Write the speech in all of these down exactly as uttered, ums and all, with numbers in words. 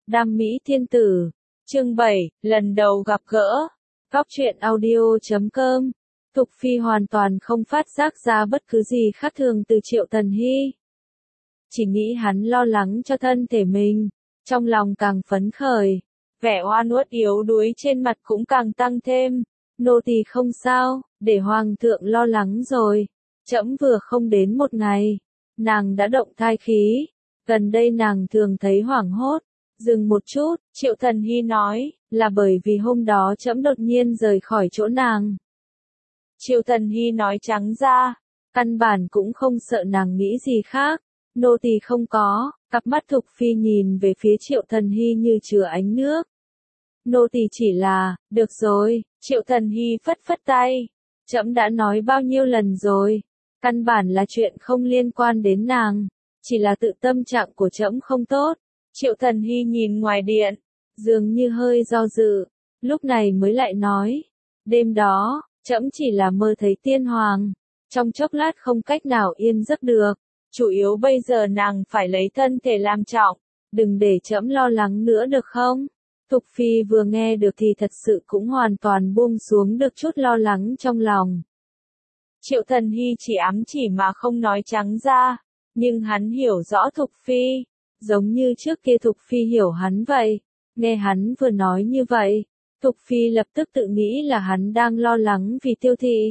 Đam mỹ thiên tử. Chương bảy, lần đầu gặp gỡ. Góc truyện audio chấm com. Thục Phi hoàn toàn không phát giác ra bất cứ gì khác thường từ Triệu Thần Hy. Chỉ nghĩ hắn lo lắng cho thân thể mình, trong lòng càng phấn khởi. Vẻ oan uất yếu đuối trên mặt cũng càng tăng thêm. Nô tỳ không sao, để hoàng thượng lo lắng rồi. Trẫm vừa không đến một ngày, nàng đã động thai khí. Gần đây nàng thường thấy hoảng hốt. Dừng một chút, Triệu Thần Hy nói, là bởi vì hôm đó trẫm đột nhiên rời khỏi chỗ nàng. Triệu Thần Hy nói trắng ra, căn bản cũng không sợ nàng nghĩ gì khác. Nô tỳ không có. Cặp mắt Thục Phi nhìn về phía Triệu Thần Hy như chứa ánh nước. Nô tỳ chỉ là, được rồi, Triệu Thần Hy phất phất tay. Trẫm đã nói bao nhiêu lần rồi, căn bản là chuyện không liên quan đến nàng, chỉ là tự tâm trạng của trẫm không tốt. Triệu Thần Hy nhìn ngoài điện, dường như hơi do dự, lúc này mới lại nói, đêm đó, trẫm chỉ là mơ thấy tiên hoàng, trong chốc lát không cách nào yên giấc được, chủ yếu bây giờ nàng phải lấy thân thể làm trọng, đừng để trẫm lo lắng nữa được không? Thục Phi vừa nghe được thì thật sự cũng hoàn toàn buông xuống được chút lo lắng trong lòng. Triệu Thần Hy chỉ ám chỉ mà không nói trắng ra, nhưng hắn hiểu rõ Thục Phi, giống như trước kia Thục Phi hiểu hắn vậy. Nghe hắn vừa nói như vậy, Thục Phi lập tức tự nghĩ là hắn đang lo lắng vì Tiêu Thị.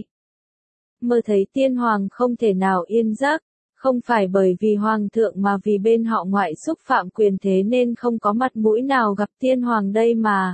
Mơ thấy tiên hoàng không thể nào yên giấc, không phải bởi vì hoàng thượng mà vì bên họ ngoại xúc phạm quyền thế nên không có mặt mũi nào gặp tiên hoàng đây mà.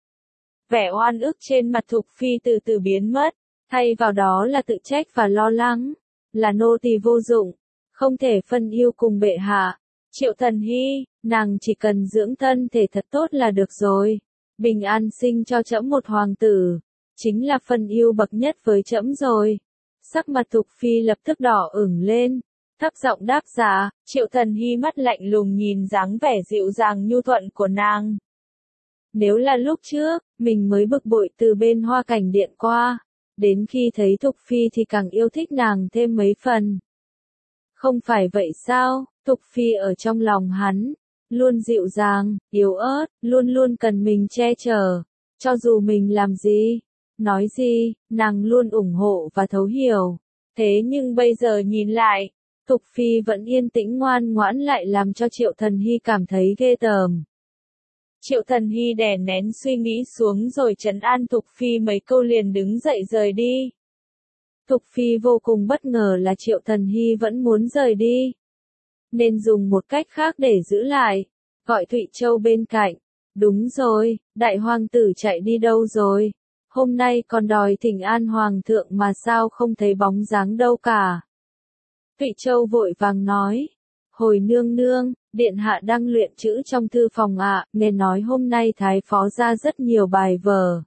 Vẻ oan ức trên mặt Thục Phi từ từ biến mất, thay vào đó là tự trách và lo lắng, là nô tỳ vô dụng, không thể phân yêu cùng bệ hạ. Triệu Thần Hy, nàng chỉ cần dưỡng thân thể thật tốt là được rồi, bình an sinh cho trẫm một hoàng tử, chính là phần yêu bậc nhất với trẫm rồi. Sắc mặt Thục Phi lập tức đỏ ửng lên, thấp giọng đáp dạ. Triệu Thần Hy mắt lạnh lùng nhìn dáng vẻ dịu dàng nhu thuận của nàng. Nếu là lúc trước, mình mới bực bội từ bên Hoa Cảnh Điện qua, đến khi thấy Thục Phi thì càng yêu thích nàng thêm mấy phần. Không phải vậy sao? Thục Phi ở trong lòng hắn, luôn dịu dàng, yếu ớt, luôn luôn cần mình che chở, cho dù mình làm gì, nói gì, nàng luôn ủng hộ và thấu hiểu. Thế nhưng bây giờ nhìn lại, Thục Phi vẫn yên tĩnh ngoan ngoãn lại làm cho Triệu Thần Hy cảm thấy ghê tởm. Triệu Thần Hy đè nén suy nghĩ xuống rồi trấn an Thục Phi mấy câu liền đứng dậy rời đi. Thục Phi vô cùng bất ngờ là Triệu Thần Hy vẫn muốn rời đi, nên dùng một cách khác để giữ lại, gọi Thụy Châu bên cạnh. Đúng rồi, đại hoàng tử chạy đi đâu rồi? Hôm nay còn đòi thỉnh an hoàng thượng mà sao không thấy bóng dáng đâu cả? Thụy Châu vội vàng nói, hồi nương nương, điện hạ đang luyện chữ trong thư phòng ạ, nghe nói hôm nay thái phó ra rất nhiều bài vở.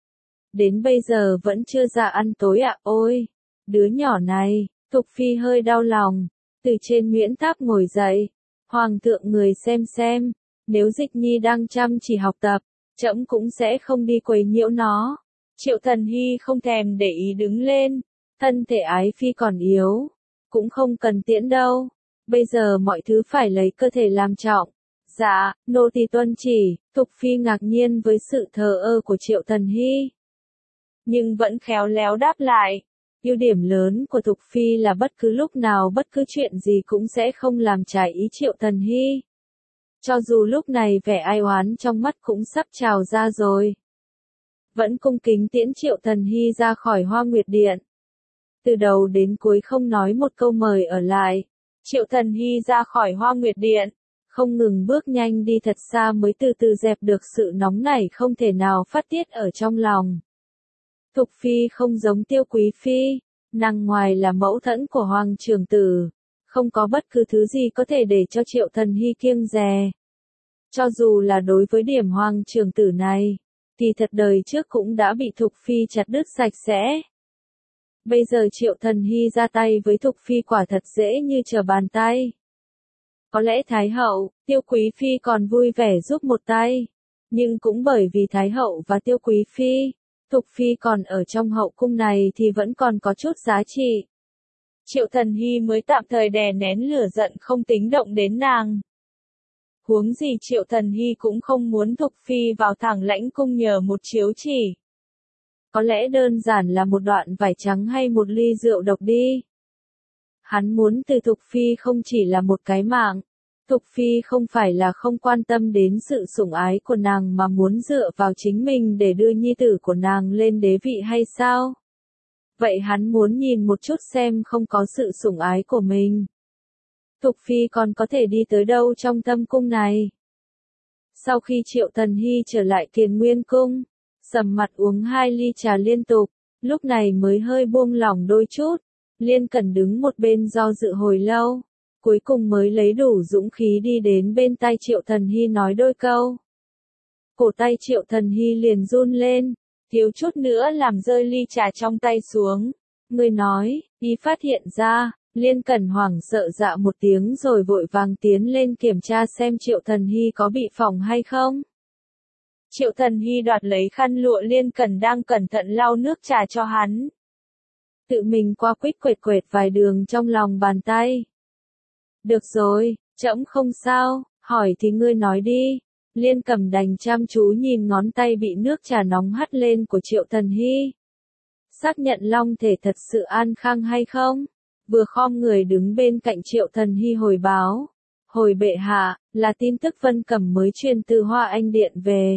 Đến bây giờ vẫn chưa ra ăn tối ạ, ôi, đứa nhỏ này. Thục Phi hơi đau lòng, từ trên Nguyễn Tháp ngồi dậy, hoàng thượng người xem xem, nếu Dịch Nhi đang chăm chỉ học tập, trẫm cũng sẽ không đi quấy nhiễu nó. Triệu Thần Hy không thèm để ý đứng lên, thân thể ái phi còn yếu, cũng không cần tiễn đâu, bây giờ mọi thứ phải lấy cơ thể làm trọng. Dạ, nô tỳ tuân chỉ. Thục Phi ngạc nhiên với sự thờ ơ của Triệu Thần Hy, nhưng vẫn khéo léo đáp lại. Ưu điểm lớn của Thục Phi là bất cứ lúc nào bất cứ chuyện gì cũng sẽ không làm trái ý Triệu Thần Hy. Cho dù lúc này vẻ ai oán trong mắt cũng sắp trào ra rồi, vẫn cung kính tiễn Triệu Thần Hy ra khỏi Hoa Nguyệt Điện. Từ đầu đến cuối không nói một câu mời ở lại, Triệu Thần Hy ra khỏi Hoa Nguyệt Điện, không ngừng bước nhanh đi thật xa mới từ từ dẹp được sự nóng nảy không thể nào phát tiết ở trong lòng. Thục Phi không giống Tiêu Quý Phi, nàng ngoài là mẫu thân của Hoàng trưởng tử, không có bất cứ thứ gì có thể để cho Triệu Thần Hy kiêng dè. Cho dù là đối với điểm Hoàng trưởng tử này, thì thật đời trước cũng đã bị Thục Phi chặt đứt sạch sẽ. Bây giờ Triệu Thần Hy ra tay với Thục Phi quả thật dễ như trở bàn tay. Có lẽ Thái Hậu, Tiêu Quý Phi còn vui vẻ giúp một tay, nhưng cũng bởi vì Thái Hậu và Tiêu Quý Phi, Thục Phi còn ở trong hậu cung này thì vẫn còn có chút giá trị. Triệu Thần Hy mới tạm thời đè nén lửa giận không tính động đến nàng. Huống gì Triệu Thần Hy cũng không muốn Thục Phi vào Thẳng Lãnh cung nhờ một chiếu chỉ. Có lẽ đơn giản là một đoạn vải trắng hay một ly rượu độc đi. Hắn muốn từ Thục Phi không chỉ là một cái mạng. Thục Phi không phải là không quan tâm đến sự sủng ái của nàng mà muốn dựa vào chính mình để đưa nhi tử của nàng lên đế vị hay sao? Vậy hắn muốn nhìn một chút xem không có sự sủng ái của mình. Thục Phi còn có thể đi tới đâu trong tâm cung này? Sau khi Triệu Thần Hy trở lại Kiền Nguyên Cung, sầm mặt uống hai ly trà liên tục, lúc này mới hơi buông lỏng đôi chút. Liên Cẩn đứng một bên do dự hồi lâu, cuối cùng mới lấy đủ dũng khí đi đến bên tai Triệu Thần Hy nói đôi câu. Cổ tay Triệu Thần Hy liền run lên, thiếu chút nữa làm rơi ly trà trong tay xuống. Người nói, y phát hiện ra, Liên Cẩn hoảng sợ dạ một tiếng rồi vội vàng tiến lên kiểm tra xem Triệu Thần Hy có bị phỏng hay không. Triệu Thần Hy đoạt lấy khăn lụa Liên Cẩn đang cẩn thận lau nước trà cho hắn. Tự mình qua quýt quệt quệt vài đường trong lòng bàn tay. Được rồi, trẫm không sao, hỏi thì ngươi nói đi. Liên Cẩm đành chăm chú nhìn ngón tay bị nước trà nóng hắt lên của Triệu Thần Hy. Xác nhận long thể thật sự an khang hay không? Vừa khom người đứng bên cạnh Triệu Thần Hy hồi báo. Hồi bệ hạ, là tin tức Vân Cẩm mới truyền từ Hoa Anh Điện về.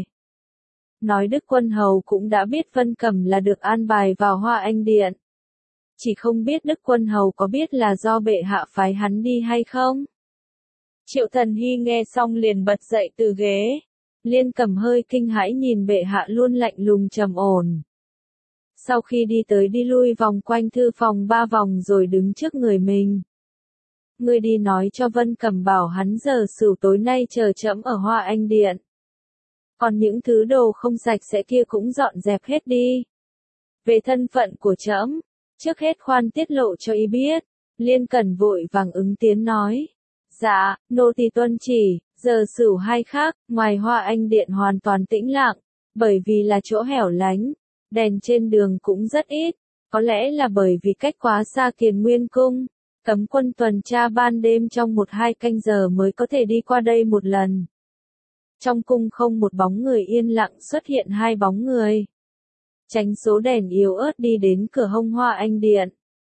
Nói Đức Quân Hầu cũng đã biết Vân Cẩm là được an bài vào Hoa Anh Điện. Chỉ không biết Đức Quân Hầu có biết là do bệ hạ phái hắn đi hay không? Triệu Thần Hy nghe xong liền bật dậy từ ghế. Liên Cẩm hơi kinh hãi nhìn bệ hạ luôn lạnh lùng trầm ổn. Sau khi đi tới đi lui vòng quanh thư phòng ba vòng rồi đứng trước người mình. Ngươi đi nói cho Vân Cẩm bảo hắn giờ sửu tối nay chờ trẫm ở Hoa Anh Điện. Còn những thứ đồ không sạch sẽ kia cũng dọn dẹp hết đi. Về thân phận của trẫm, trước hết khoan tiết lộ cho y biết. Liên Cẩn vội vàng ứng tiếng nói. Dạ, nô tỳ tuân chỉ, giờ sửu hay khác, ngoài Hoa Anh Điện hoàn toàn tĩnh lặng, bởi vì là chỗ hẻo lánh, đèn trên đường cũng rất ít, có lẽ là bởi vì cách quá xa Kiền Nguyên Cung, cấm quân tuần tra ban đêm trong một hai canh giờ mới có thể đi qua đây một lần. Trong cung không một bóng người yên lặng xuất hiện hai bóng người. Tránh số đèn yếu ớt đi đến cửa hông Hoa Anh Điện.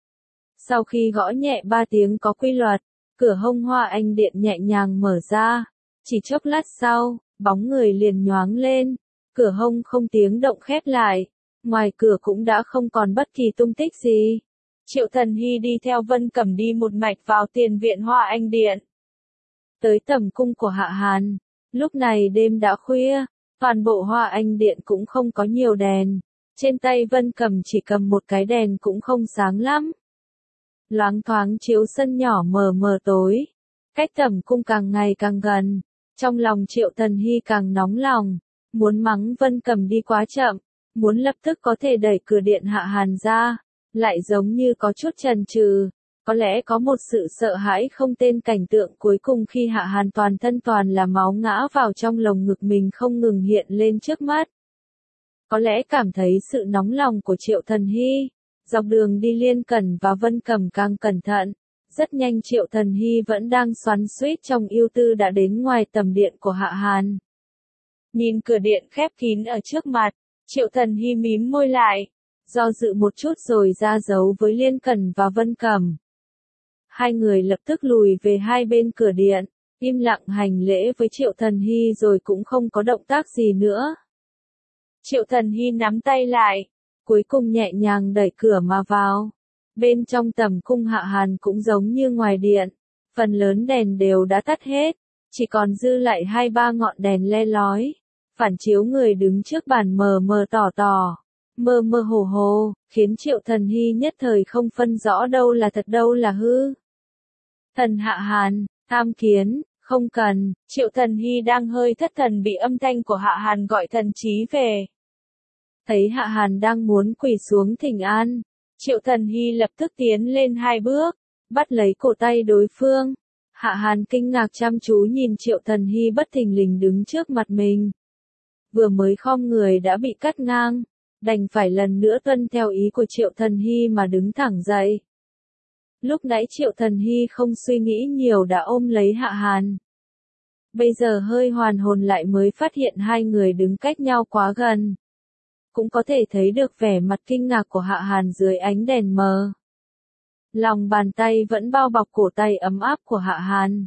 Sau khi gõ nhẹ ba tiếng có quy luật, cửa hông Hoa Anh Điện nhẹ nhàng mở ra. Chỉ chốc lát sau, bóng người liền nhoáng lên. Cửa hông không tiếng động khép lại. Ngoài cửa cũng đã không còn bất kỳ tung tích gì. Triệu Thần Hy đi theo Vân Cẩm đi một mạch vào tiền viện Hoa Anh Điện. Tới tầm cung của Hạ Hàn. Lúc này đêm đã khuya, toàn bộ Hoa Anh Điện cũng không có nhiều đèn. Trên tay Vân Cẩm chỉ cầm một cái đèn cũng không sáng lắm. Loáng thoáng chiếu sân nhỏ mờ mờ tối. Cách tầm cung càng ngày càng gần. Trong lòng Triệu Thần Hy càng nóng lòng. Muốn mắng Vân Cẩm đi quá chậm. Muốn lập tức có thể đẩy cửa điện Hạ Hàn ra. Lại giống như có chút chần chừ. Có lẽ có một sự sợ hãi không tên cảnh tượng cuối cùng khi Hạ Hàn toàn thân toàn là máu ngã vào trong lồng ngực mình không ngừng hiện lên trước mắt. Có lẽ cảm thấy sự nóng lòng của Triệu Thần Hy. Dọc đường đi Liên Cẩn và Vân Cẩm càng cẩn thận. Rất nhanh Triệu Thần Hy vẫn đang xoắn xuýt trong ưu tư đã đến ngoài tầm điện của Hạ Hàn. Nhìn cửa điện khép kín ở trước mặt, Triệu Thần Hy mím môi lại. Do dự một chút rồi ra dấu với Liên Cẩn và Vân Cẩm. Hai người lập tức lùi về hai bên cửa điện, im lặng hành lễ với Triệu Thần Hy rồi cũng không có động tác gì nữa. Triệu Thần Hy nắm tay lại, cuối cùng nhẹ nhàng đẩy cửa mà vào. Bên trong tầm cung Hạ Hàn cũng giống như ngoài điện, phần lớn đèn đều đã tắt hết, chỉ còn dư lại hai ba ngọn đèn le lói, phản chiếu người đứng trước bàn mờ mờ tỏ tỏ, mơ mơ hồ hồ, khiến Triệu Thần Hy nhất thời không phân rõ đâu là thật đâu là hư. Thần Hạ Hàn, tham kiến, không cần. Triệu Thần Hy đang hơi thất thần bị âm thanh của Hạ Hàn gọi thần trí về. Thấy Hạ Hàn đang muốn quỳ xuống thỉnh an, Triệu Thần Hy lập tức tiến lên hai bước, bắt lấy cổ tay đối phương. Hạ Hàn kinh ngạc chăm chú nhìn Triệu Thần Hy bất thình lình đứng trước mặt mình. Vừa mới khom người đã bị cắt ngang, đành phải lần nữa tuân theo ý của Triệu Thần Hy mà đứng thẳng dậy. Lúc nãy Triệu Thần Hy không suy nghĩ nhiều đã ôm lấy Hạ Hàn. Bây giờ hơi hoàn hồn lại mới phát hiện hai người đứng cách nhau quá gần. Cũng có thể thấy được vẻ mặt kinh ngạc của Hạ Hàn dưới ánh đèn mờ. Lòng bàn tay vẫn bao bọc cổ tay ấm áp của Hạ Hàn.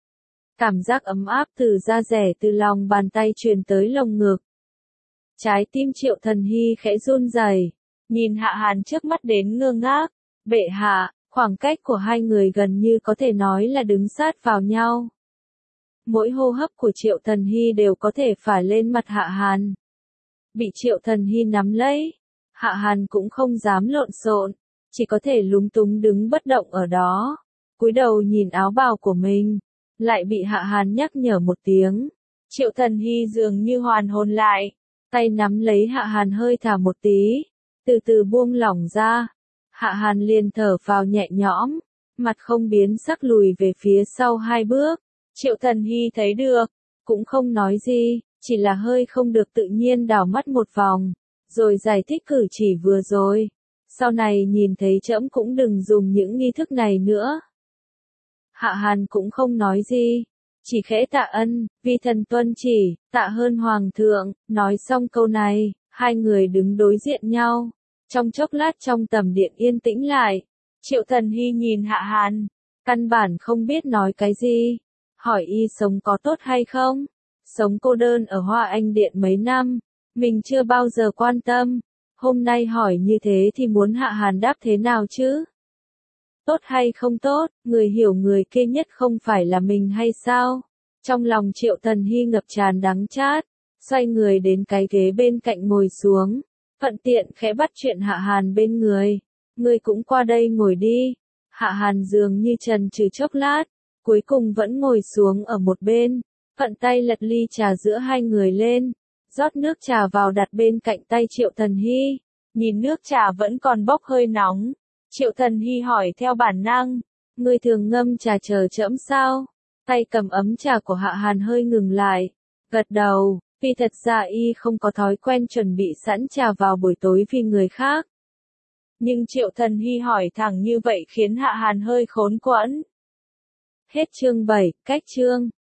Cảm giác ấm áp từ da rẻ từ lòng bàn tay truyền tới lồng ngực. Trái tim Triệu Thần Hy khẽ run rẩy, nhìn Hạ Hàn trước mắt đến ngơ ngác. Bệ hạ, khoảng cách của hai người gần như có thể nói là đứng sát vào nhau. Mỗi hô hấp của Triệu Thần Hy đều có thể phả lên mặt Hạ Hàn. Bị Triệu Thần Hy nắm lấy, Hạ Hàn cũng không dám lộn xộn, chỉ có thể lúng túng đứng bất động ở đó, cúi đầu nhìn áo bào của mình, lại bị Hạ Hàn nhắc nhở một tiếng. Triệu Thần Hy dường như hoàn hồn lại, tay nắm lấy Hạ Hàn hơi thả một tí, từ từ buông lỏng ra. Hạ Hàn liền thở phào nhẹ nhõm, mặt không biến sắc lùi về phía sau hai bước. Triệu Thần Hy thấy được, cũng không nói gì, chỉ là hơi không được tự nhiên đảo mắt một vòng, rồi giải thích cử chỉ vừa rồi. Sau này nhìn thấy trẫm cũng đừng dùng những nghi thức này nữa. Hạ Hàn cũng không nói gì, chỉ khẽ tạ ân, vi thần tuân chỉ, tạ hơn hoàng thượng. Nói xong câu này, hai người đứng đối diện nhau. Trong chốc lát trong tầm điện yên tĩnh lại, Triệu Thần Hy nhìn Hạ Hàn, căn bản không biết nói cái gì, hỏi y sống có tốt hay không, sống cô đơn ở Hoa Anh Điện mấy năm, mình chưa bao giờ quan tâm, hôm nay hỏi như thế thì muốn Hạ Hàn đáp thế nào chứ? Tốt hay không tốt, người hiểu người kia nhất không phải là mình hay sao? Trong lòng Triệu Thần Hy ngập tràn đắng chát, xoay người đến cái ghế bên cạnh ngồi xuống. Thuận tiện khẽ bắt chuyện Hạ Hàn bên người. Ngươi cũng qua đây ngồi đi. Hạ Hàn dường như chần chừ chốc lát, cuối cùng vẫn ngồi xuống ở một bên. Thuận tay lật ly trà giữa hai người lên, rót nước trà vào đặt bên cạnh tay Triệu Thần Hy. Nhìn nước trà vẫn còn bốc hơi nóng, Triệu Thần Hy hỏi theo bản năng, ngươi thường ngâm trà chờ trẫm sao? Tay cầm ấm trà của Hạ Hàn hơi ngừng lại, gật đầu. Vì thật ra y không có thói quen chuẩn bị sẵn trà vào buổi tối vì người khác. Nhưng Triệu Thần Hy hỏi thẳng như vậy khiến Hạ Hàn hơi khốn quẫn. Hết chương bảy, cách chương.